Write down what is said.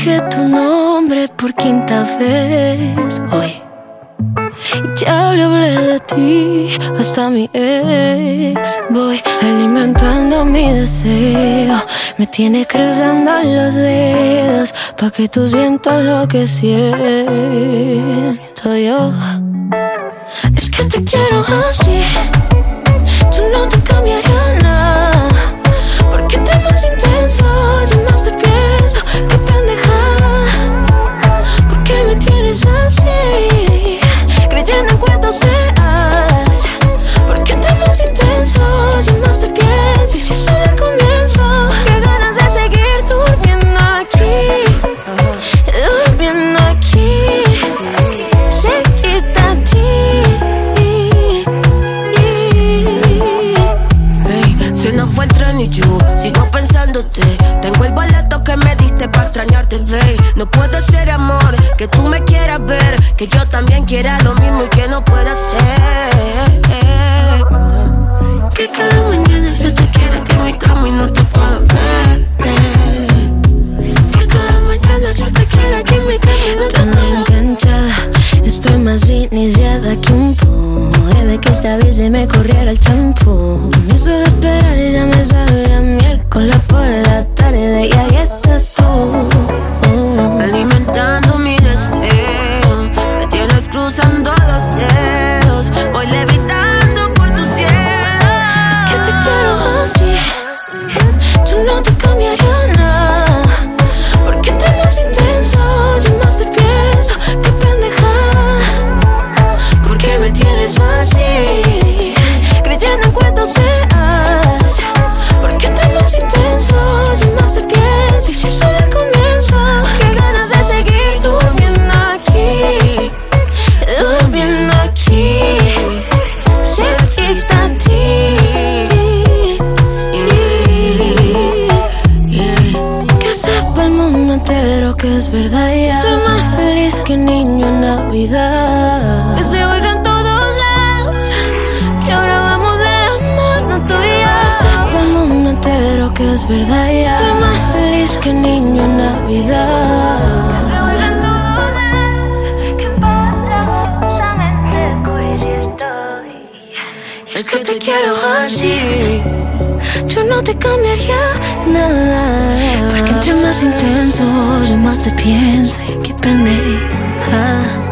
Dije tu nombre por quinta vez hoy. Ya le hablé de ti hasta mi ex. Voy alimentando mi deseo. Me tiene cruzando los dedos pa' que tú sientas lo que siento yo. Es que te quiero así. Yo no te cambiaría nada. Porque entre más intenso yo más te pienso. Qué pendejada. ¿Por qué me tienes así? Creyendo en cuentos de hadas. Porque entre más intenso yo más te pienso. Y si solo el comienzo. Qué ganas de seguir durmiendo aquí. Durmiendo aquí. Cerquita a ti. Hey, se nos fue el tren y yo sigo pensándote. Tengo el boleto que me diste pa' extrañarte, babe. No puede ser amor, que tú me quieras ver, que yo también quiera lo mismo y que no pueda ser. Que cada mañana yo te quiera que en mi cama y no te puedo ver. Que cada mañana yo te quiera que en mi cama y no te Tan puedo ver. enganchada, estoy más iniciada que un po'. De que esta vez se me corriera el champú. Me hizo de esperar y ya me sabe a miércoles por la tarde. Y ahí estás tú. Alimentando mi deseo, me tienes cruzando los dedos. Voy levitando por tu cielo. Es que te quiero así. Yo no te cambiaría nada. Porque entre más intenso yo más te pienso. Qué pendejada. ¿Por qué me tienes así? Creyendo en cuentos de hadas. Porque entre más intenso yo más te pienso. Y si solo el comienzo. Qué ganas de seguir durmiendo aquí. Durmiendo aquí. Cerquita a ti. Que sepa el mundo entero que es verdad ya. Estoy más feliz que niño en Navidad. Que se oiga en todos lados que ahora vamos de amor, no tú y yo. Que sepa el mundo entero que es verdad ya. Estoy más feliz que niño en Navidad. Es que te quiero así. Yo no te cambiaría nada. Porque entre más intenso yo más te pienso. Y qué pendeja.